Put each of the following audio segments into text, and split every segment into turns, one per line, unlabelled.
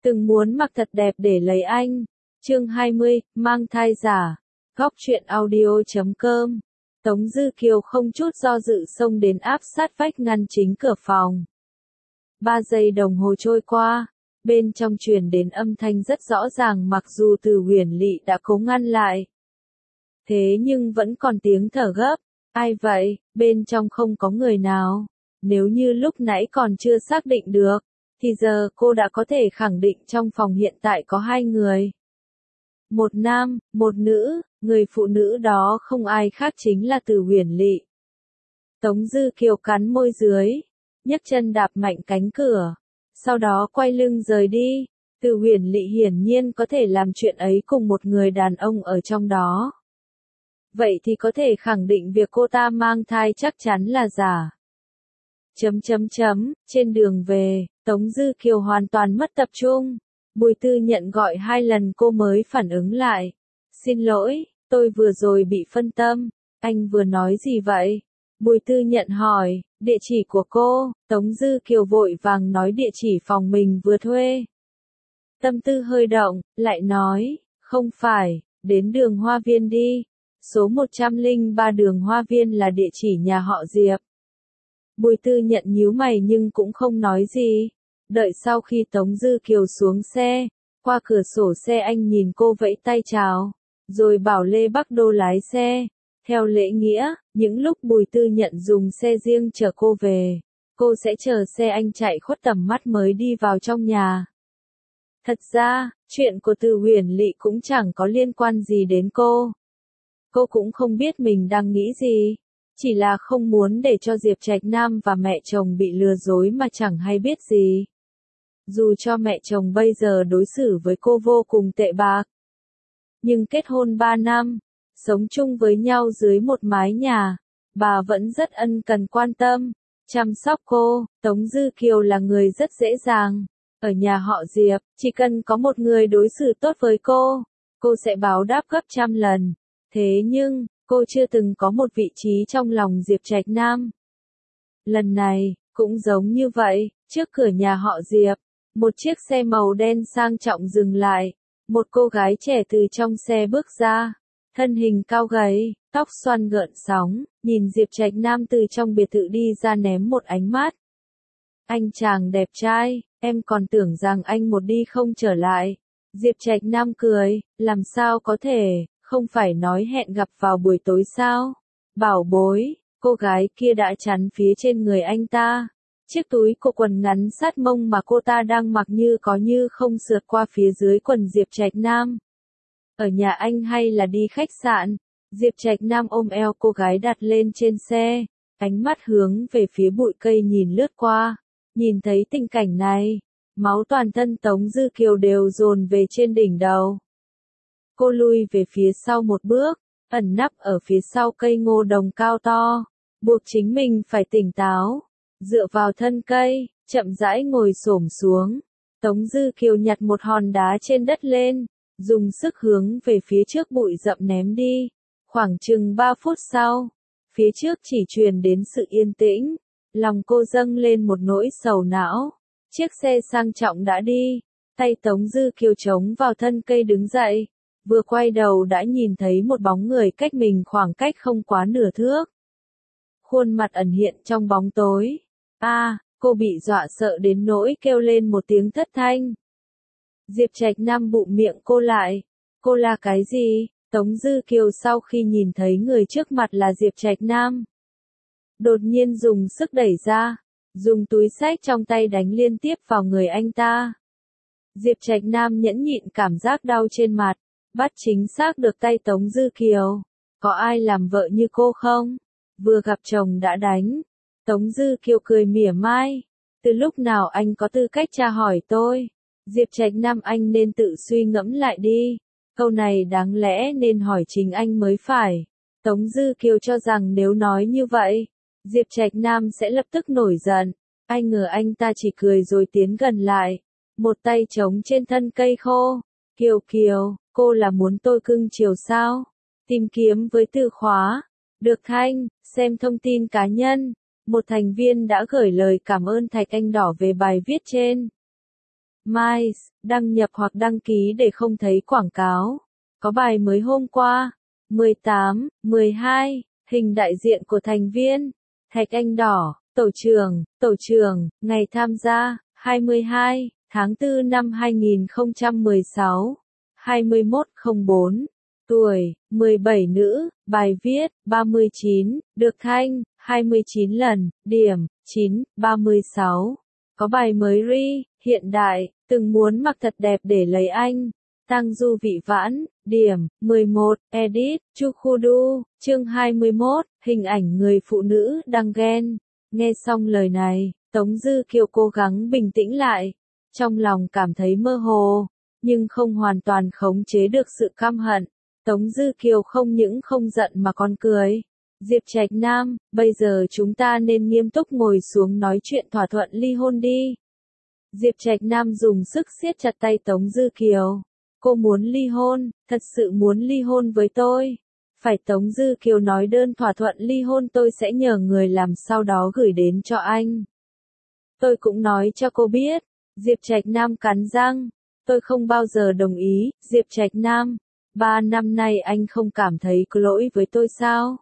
Từng muốn mặc thật đẹp để lấy anh. Chương 20, mang thai giả. Góc truyện audio.com. Tống Dư Kiều không chút do dự xông đến áp sát vách ngăn chính cửa phòng. 3 giây đồng hồ trôi qua, bên trong truyền đến âm thanh rất rõ ràng mặc dù Từ Huyền Lị đã cố ngăn lại. Thế nhưng vẫn còn tiếng thở gấp. Ai vậy? Bên trong không có người nào. Nếu như lúc nãy còn chưa xác định được, thì giờ cô đã có thể khẳng định trong phòng hiện tại có 2 người. Một nam, một nữ, người phụ nữ đó không ai khác chính là Từ Huyền Lị. Tống Dư Kiều cắn môi dưới, nhấc chân đạp mạnh cánh cửa, sau đó quay lưng rời đi. Từ Huyền Lị hiển nhiên có thể làm chuyện ấy cùng một người đàn ông ở trong đó. Vậy thì có thể khẳng định việc cô ta mang thai chắc chắn là giả. Trên đường về, Tống Dư Kiều hoàn toàn mất tập trung. Bùi Tư Nhận gọi 2 lần cô mới phản ứng lại. Xin lỗi, tôi vừa rồi bị phân tâm. Anh vừa nói gì vậy? Bùi Tư Nhận hỏi, địa chỉ của cô. Tống Dư Kiều vội vàng nói địa chỉ phòng mình vừa thuê. Tâm tư hơi động, lại nói, không phải, đến đường Hoa Viên đi. Số 103 đường Hoa Viên là địa chỉ nhà họ Diệp. Bùi Tư Nhận nhíu mày nhưng cũng không nói gì. Đợi sau khi Tống Dư Kiều xuống xe, qua cửa sổ xe anh nhìn cô vẫy tay chào, rồi bảo Lê Bắc Đô lái xe. Theo lễ nghĩa, những lúc Bùi Tư Nhận dùng xe riêng chở cô về, cô sẽ chờ xe anh chạy khuất tầm mắt mới đi vào trong nhà. Thật ra, chuyện của Từ Huyền Lị cũng chẳng có liên quan gì đến cô. Cô cũng không biết mình đang nghĩ gì, chỉ là không muốn để cho Diệp Trạch Nam và mẹ chồng bị lừa dối mà chẳng hay biết gì. Dù cho mẹ chồng bây giờ đối xử với cô vô cùng tệ bạc, nhưng kết hôn 3 năm, sống chung với nhau dưới một mái nhà, bà vẫn rất ân cần quan tâm, chăm sóc cô. Tống Dư Kiều là người rất dễ dàng. Ở nhà họ Diệp, chỉ cần có một người đối xử tốt với cô sẽ báo đáp gấp trăm lần. Thế nhưng, cô chưa từng có một vị trí trong lòng Diệp Trạch Nam. Lần này, cũng giống như vậy, trước cửa nhà họ Diệp, một chiếc xe màu đen sang trọng dừng lại. Một cô gái trẻ từ trong xe bước ra, thân hình cao gầy, tóc xoăn gợn sóng, nhìn Diệp Trạch Nam từ trong biệt thự đi ra ném một ánh mắt. Anh chàng đẹp trai, em còn tưởng rằng anh một đi không trở lại. Diệp Trạch Nam cười, làm sao có thể, không phải nói hẹn gặp vào buổi tối sao? Bảo bối, cô gái kia đã chắn phía trên người anh ta. Chiếc túi cô quần ngắn sát mông mà cô ta đang mặc như có như không sượt qua phía dưới quần Diệp Trạch Nam. Ở nhà anh hay là đi khách sạn? Diệp Trạch Nam ôm eo cô gái đặt lên trên xe, ánh mắt hướng về phía bụi cây nhìn lướt qua. Nhìn thấy tình cảnh này, máu toàn thân Tống Dư Kiều đều dồn về trên đỉnh đầu. Cô lui về phía sau một bước, ẩn nấp ở phía sau cây ngô đồng cao to, buộc chính mình phải tỉnh táo. Dựa vào thân cây, chậm rãi ngồi xổm xuống. Tống Dư Kiều nhặt một hòn đá trên đất lên, dùng sức hướng về phía trước bụi rậm ném đi. Khoảng chừng 3 phút sau, phía trước chỉ truyền đến sự yên tĩnh. Lòng cô dâng lên một nỗi sầu não. Chiếc xe sang trọng đã đi, tay Tống Dư Kiều chống vào thân cây đứng dậy. Vừa quay đầu đã nhìn thấy một bóng người cách mình khoảng cách không quá nửa thước. Khuôn mặt ẩn hiện trong bóng tối. Cô bị dọa sợ đến nỗi kêu lên một tiếng thất thanh. Diệp Trạch Nam bụm miệng cô lại. Cô là cái gì? Tống Dư Kiều sau khi nhìn thấy người trước mặt là Diệp Trạch Nam, đột nhiên dùng sức đẩy ra, dùng túi xách trong tay đánh liên tiếp vào người anh ta. Diệp Trạch Nam nhẫn nhịn cảm giác đau trên mặt, bắt chính xác được tay Tống Dư Kiều. Có ai làm vợ như cô không? Vừa gặp chồng đã đánh. Tống Dư Kiều cười mỉa mai. Từ lúc nào anh có tư cách tra hỏi tôi? Diệp Trạch Nam, anh nên tự suy ngẫm lại đi. Câu này đáng lẽ nên hỏi chính anh mới phải. Tống Dư Kiều cho rằng nếu nói như vậy, Diệp Trạch Nam sẽ lập tức nổi giận. Ai ngờ anh ta chỉ cười rồi tiến gần lại. Một tay chống trên thân cây khô. Kiều Kiều, cô là muốn tôi cưng chiều sao? Tìm kiếm với từ khóa. Được Thanh, xem thông tin cá nhân. Một thành viên đã gửi lời cảm ơn Thạch Anh Đỏ về bài viết trên. Mais, đăng nhập hoặc đăng ký để không thấy quảng cáo. Có bài mới hôm qua. 18, 12, hình đại diện của thành viên. Thạch Anh Đỏ, tổ trưởng, ngày tham gia, 22, tháng 4 năm 2016, 2104, tuổi, 17 nữ, bài viết, 39, được thanh, 29 lần, điểm, 9, 36. Có bài mới hiện đại, từng muốn mặc thật đẹp để lấy anh. Tăng Du Vị Vãn, điểm, 11, edit, Chu Khu Đu, chương 21, hình ảnh người phụ nữ đang ghen. Nghe xong lời này, Tống Dư Kiều cố gắng bình tĩnh lại. Trong lòng cảm thấy mơ hồ, nhưng không hoàn toàn khống chế được sự căm hận. Tống Dư Kiều không những không giận mà còn cười. Diệp Trạch Nam, bây giờ chúng ta nên nghiêm túc ngồi xuống nói chuyện thỏa thuận ly hôn đi. Diệp Trạch Nam dùng sức siết chặt tay Tống Dư Kiều. Cô muốn ly hôn, thật sự muốn ly hôn với tôi. Phải, Tống Dư Kiều nói đơn thỏa thuận ly hôn tôi sẽ nhờ người làm sau đó gửi đến cho anh. Tôi cũng nói cho cô biết. Diệp Trạch Nam cắn răng. Tôi không bao giờ đồng ý, Diệp Trạch Nam. 3 năm nay anh không cảm thấy có lỗi với tôi sao?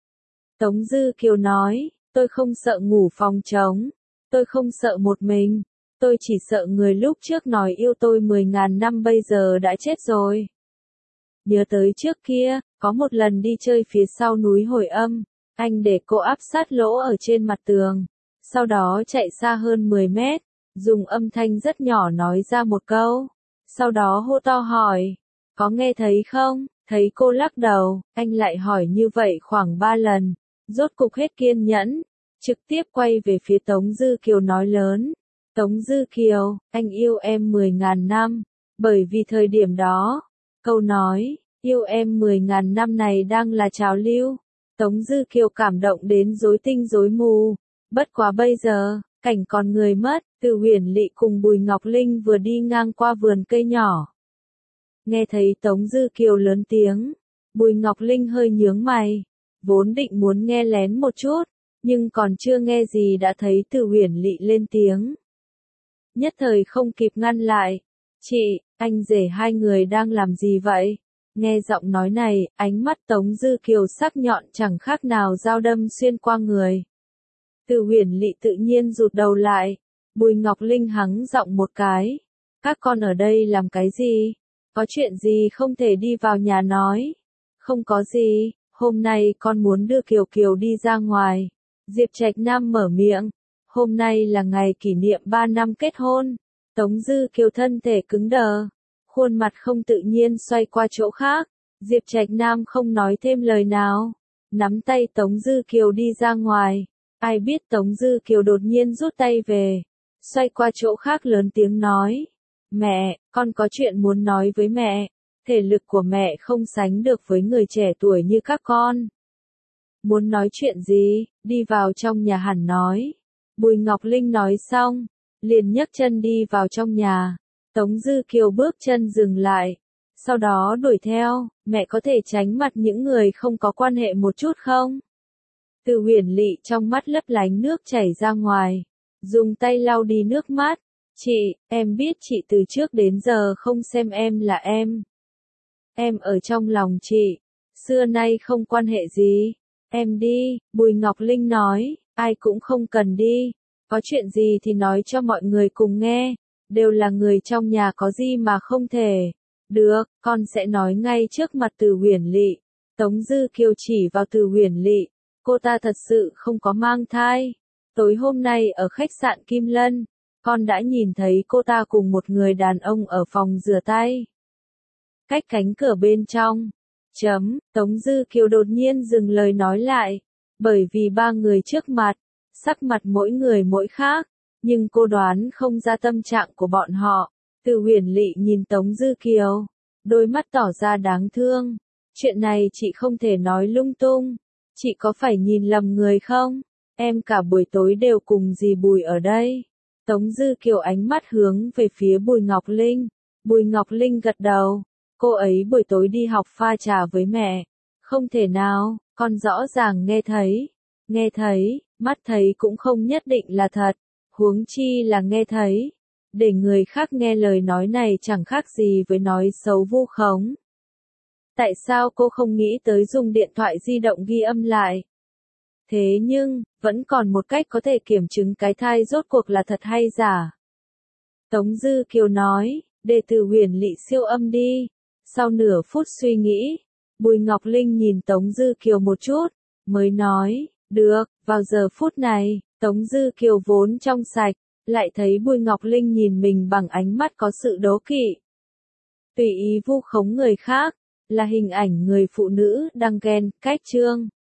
Tống Dư Kiều nói, tôi không sợ ngủ phòng trống. Tôi không sợ một mình. Tôi chỉ sợ người lúc trước nói yêu tôi 10.000 năm bây giờ đã chết rồi. Nhớ tới trước kia, có một lần đi chơi phía sau núi Hồi Âm, anh để cô áp sát lỗ ở trên mặt tường. Sau đó chạy xa hơn 10 mét, dùng âm thanh rất nhỏ nói ra một câu. Sau đó hô to hỏi, có nghe thấy không? Thấy cô lắc đầu, anh lại hỏi như vậy khoảng 3 lần. Rốt cục hết kiên nhẫn, trực tiếp quay về phía Tống Dư Kiều nói lớn. Tống Dư Kiều, anh yêu em 10.000 năm, bởi vì thời điểm đó, câu nói, yêu em 10.000 năm này đang là trào lưu. Tống Dư Kiều cảm động đến rối tinh rối mù. Bất quá bây giờ, cảnh còn người mất, Từ Huyền Lị cùng Bùi Ngọc Linh vừa đi ngang qua vườn cây nhỏ. Nghe thấy Tống Dư Kiều lớn tiếng, Bùi Ngọc Linh hơi nhướng mày, vốn định muốn nghe lén một chút, nhưng còn chưa nghe gì đã thấy Từ Huyền Lị lên tiếng. Nhất thời không kịp ngăn lại. Chị, anh rể hai người đang làm gì vậy? Nghe giọng nói này, ánh mắt Tống Dư Kiều sắc nhọn chẳng khác nào dao đâm xuyên qua người. Từ Huyền Lị tự nhiên rụt đầu lại. Bùi Ngọc Linh hắng giọng một cái. Các con ở đây làm cái gì? Có chuyện gì không thể đi vào nhà nói? Không có gì, hôm nay con muốn đưa Kiều Kiều đi ra ngoài. Diệp Trạch Nam mở miệng. Hôm nay là ngày kỷ niệm 3 năm kết hôn. Tống Dư Kiều thân thể cứng đờ, khuôn mặt không tự nhiên xoay qua chỗ khác. Diệp Trạch Nam không nói thêm lời nào, nắm tay Tống Dư Kiều đi ra ngoài. Ai biết Tống Dư Kiều đột nhiên rút tay về, xoay qua chỗ khác lớn tiếng nói. Mẹ, con có chuyện muốn nói với mẹ. Thể lực của mẹ không sánh được với người trẻ tuổi như các con. Muốn nói chuyện gì, đi vào trong nhà hẳn nói. Bùi Ngọc Linh nói xong, liền nhấc chân đi vào trong nhà. Tống Dư Kiều bước chân dừng lại, sau đó đuổi theo. Mẹ có thể tránh mặt những người không có quan hệ một chút không? Từ Huyền Lị trong mắt lấp lánh nước chảy ra ngoài, dùng tay lau đi nước mắt. Chị, em biết chị từ trước đến giờ không xem em là em. Em ở trong lòng chị, xưa nay không quan hệ gì. Em đi, Bùi Ngọc Linh nói, ai cũng không cần đi. Có chuyện gì thì nói cho mọi người cùng nghe, đều là người trong nhà có gì mà không thể. Được, con sẽ nói ngay trước mặt Từ Huyền Lị. Tống Dư Kiều chỉ vào Từ Huyền Lị, cô ta thật sự không có mang thai. Tối hôm nay ở khách sạn Kim Lân, con đã nhìn thấy cô ta cùng một người đàn ông ở phòng rửa tay. Cách cánh cửa bên trong. Tống Dư Kiều đột nhiên dừng lời nói lại, bởi vì ba người trước mặt, sắc mặt mỗi người mỗi khác, nhưng cô đoán không ra tâm trạng của bọn họ. Từ Huyền Lị nhìn Tống Dư Kiều, đôi mắt tỏ ra đáng thương. Chuyện này chị không thể nói lung tung. Chị có phải nhìn lầm người không? Em cả buổi tối đều cùng dì Bùi ở đây. Tống Dư Kiều ánh mắt hướng về phía Bùi Ngọc Linh. Bùi Ngọc Linh gật đầu. Cô ấy buổi tối đi học pha trà với mẹ. Không thể nào, con rõ ràng nghe thấy. Nghe thấy, mắt thấy cũng không nhất định là thật. Huống chi là nghe thấy. để người khác nghe lời nói này chẳng khác gì với nói xấu vu khống. Tại sao cô không nghĩ tới dùng điện thoại di động ghi âm lại? Thế nhưng, vẫn còn một cách có thể kiểm chứng cái thai rốt cuộc là thật hay giả. Tống Dư Kiều nói, để từ huyền lị siêu âm đi. Sau nửa phút suy nghĩ, Bùi Ngọc Linh nhìn Tống Dư Kiều một chút, mới nói, được. Vào giờ phút này, Tống Dư Kiều vốn trong sạch, lại thấy Bùi Ngọc Linh nhìn mình bằng ánh mắt có sự đố kỵ. Tùy ý vu khống người khác, là hình ảnh người phụ nữ đang ghen, cách trương.